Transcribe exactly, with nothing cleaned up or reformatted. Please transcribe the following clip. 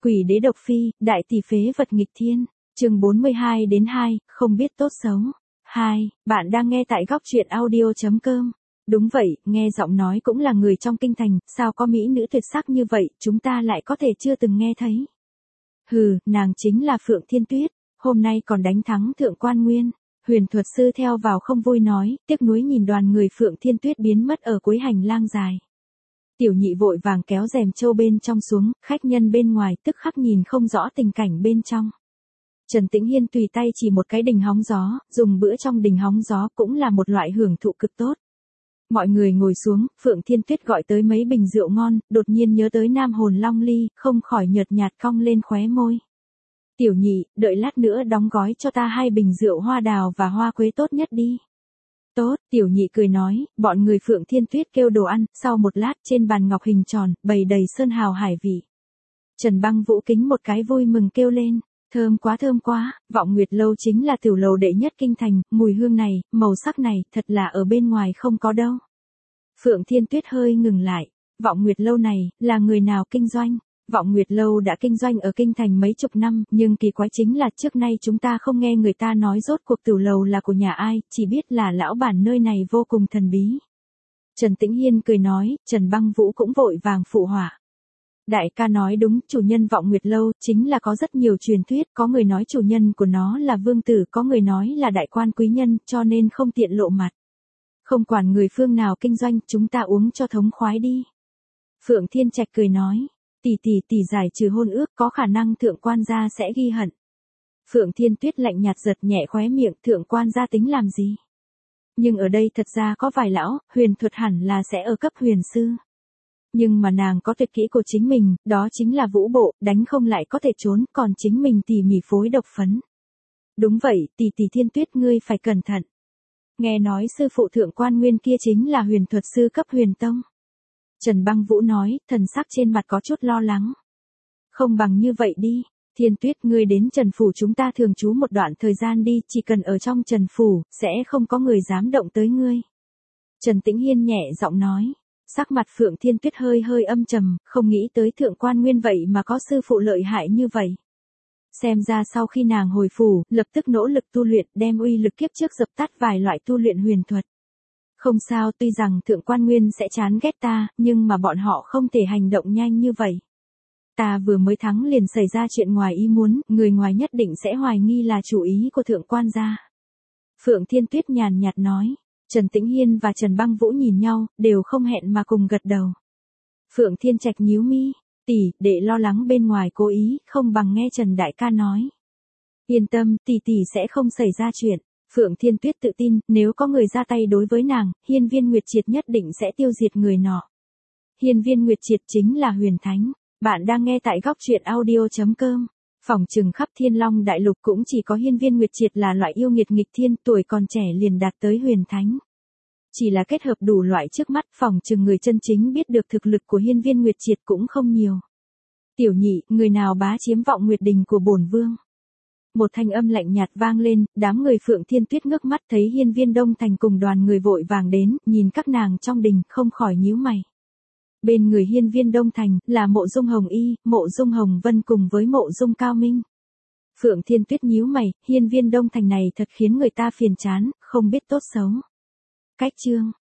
Quỷ đế độc phi, đại tỷ phế vật nghịch thiên, chương bốn mươi hai đến hai, không biết tốt xấu. hai, bạn đang nghe tại góc truyện audio.com. Đúng vậy, nghe giọng nói cũng là người trong kinh thành, sao có mỹ nữ tuyệt sắc như vậy, chúng ta lại có thể chưa từng nghe thấy. Hừ, nàng chính là Phượng Thiên Tuyết, hôm nay còn đánh thắng Thượng Quan Nguyên. Huyền thuật sư theo vào không vui nói, tiếc nuối nhìn đoàn người Phượng Thiên Tuyết biến mất ở cuối hành lang dài. Tiểu nhị vội vàng kéo rèm trâu bên trong xuống, khách nhân bên ngoài tức khắc nhìn không rõ tình cảnh bên trong. Trần Tĩnh Hiên tùy tay chỉ một cái đình hóng gió, dùng bữa trong đình hóng gió cũng là một loại hưởng thụ cực tốt. Mọi người ngồi xuống, Phượng Thiên Tuyết gọi tới mấy bình rượu ngon, đột nhiên nhớ tới Nam Hồn Long Ly, không khỏi nhợt nhạt cong lên khóe môi. Tiểu nhị, đợi lát nữa đóng gói cho ta hai bình rượu hoa đào và hoa quế tốt nhất đi. Tốt, tiểu nhị cười nói, bọn người Phượng Thiên Tuyết kêu đồ ăn, sau một lát trên bàn ngọc hình tròn, bày đầy sơn hào hải vị. Trần Băng Vũ kính một cái vui mừng kêu lên, thơm quá thơm quá, Vọng Nguyệt Lâu chính là tiểu lầu đệ nhất kinh thành, mùi hương này, màu sắc này, thật là ở bên ngoài không có đâu. Phượng Thiên Tuyết hơi ngừng lại, Vọng Nguyệt Lâu này, là người nào kinh doanh? Vọng Nguyệt Lâu đã kinh doanh ở kinh thành mấy chục năm, nhưng kỳ quái chính là trước nay chúng ta không nghe người ta nói rốt cuộc tiểu lầu là của nhà ai, chỉ biết là lão bản nơi này vô cùng thần bí. Trần Tĩnh Hiên cười nói, Trần Băng Vũ cũng vội vàng phụ họa. Đại ca nói đúng, chủ nhân Vọng Nguyệt Lâu chính là có rất nhiều truyền thuyết, có người nói chủ nhân của nó là vương tử, có người nói là đại quan quý nhân, cho nên không tiện lộ mặt. Không quản người phương nào kinh doanh, chúng ta uống cho thống khoái đi. Phượng Thiên Trạch cười nói. Tỷ tỷ tỷ giải trừ hôn ước có khả năng thượng quan gia sẽ ghi hận. Phượng Thiên Tuyết lạnh nhạt giật nhẹ khóe miệng, thượng quan gia tính làm gì? Nhưng ở đây thật ra có vài lão, huyền thuật hẳn là sẽ ở cấp huyền sư. Nhưng mà nàng có tuyệt kỹ của chính mình, đó chính là vũ bộ, đánh không lại có thể trốn, còn chính mình tỉ mỉ phối độc phấn. Đúng vậy, tỷ tỷ Thiên Tuyết ngươi phải cẩn thận. Nghe nói sư phụ thượng quan Nguyên kia chính là huyền thuật sư cấp huyền tông. Trần Băng Vũ nói, thần sắc trên mặt có chút lo lắng. Không bằng như vậy đi, Thiên Tuyết ngươi đến Trần Phủ chúng ta thường trú một đoạn thời gian đi, chỉ cần ở trong Trần Phủ, sẽ không có người dám động tới ngươi. Trần Tĩnh Hiên nhẹ giọng nói, sắc mặt Phượng Thiên Tuyết hơi hơi âm trầm, không nghĩ tới thượng quan Nguyên vậy mà có sư phụ lợi hại như vậy. Xem ra sau khi nàng hồi phủ, lập tức nỗ lực tu luyện, đem uy lực kiếp trước dập tắt vài loại tu luyện huyền thuật. Không sao, tuy rằng thượng quan Nguyên sẽ chán ghét ta, nhưng mà bọn họ không thể hành động nhanh như vậy. Ta vừa mới thắng liền xảy ra chuyện ngoài ý muốn, người ngoài nhất định sẽ hoài nghi là chủ ý của thượng quan gia. Phượng Thiên Tuyết nhàn nhạt nói, Trần Tĩnh Hiên và Trần Băng Vũ nhìn nhau, đều không hẹn mà cùng gật đầu. Phượng Thiên Trạch nhíu mi, tỷ, đệ lo lắng bên ngoài cố ý, không bằng nghe Trần Đại ca nói. Yên tâm, tỷ tỷ sẽ không xảy ra chuyện. Phượng Thiên Tuyết tự tin, nếu có người ra tay đối với nàng, Hiên Viên Nguyệt Triệt nhất định sẽ tiêu diệt người nọ. Hiên Viên Nguyệt Triệt chính là huyền thánh. Bạn đang nghe tại góc truyện audio.com. Phỏng chừng khắp Thiên Long Đại Lục cũng chỉ có Hiên Viên Nguyệt Triệt là loại yêu nghiệt nghịch thiên, tuổi còn trẻ liền đạt tới huyền thánh. Chỉ là kết hợp đủ loại trước mắt, phỏng chừng người chân chính biết được thực lực của Hiên Viên Nguyệt Triệt cũng không nhiều. Tiểu nhị, người nào bá chiếm Vọng Nguyệt Đình của bổn vương? Một thanh âm lạnh nhạt vang lên, đám người Phượng Thiên Tuyết ngước mắt thấy Hiên Viên Đông Thành cùng đoàn người vội vàng đến, nhìn các nàng trong đình, không khỏi nhíu mày. Bên người Hiên Viên Đông Thành, là Mộ Dung Hồng Y, Mộ Dung Hồng Vân cùng với Mộ Dung Cao Minh. Phượng Thiên Tuyết nhíu mày, Hiên Viên Đông Thành này thật khiến người ta phiền chán, không biết tốt xấu. Cách chương,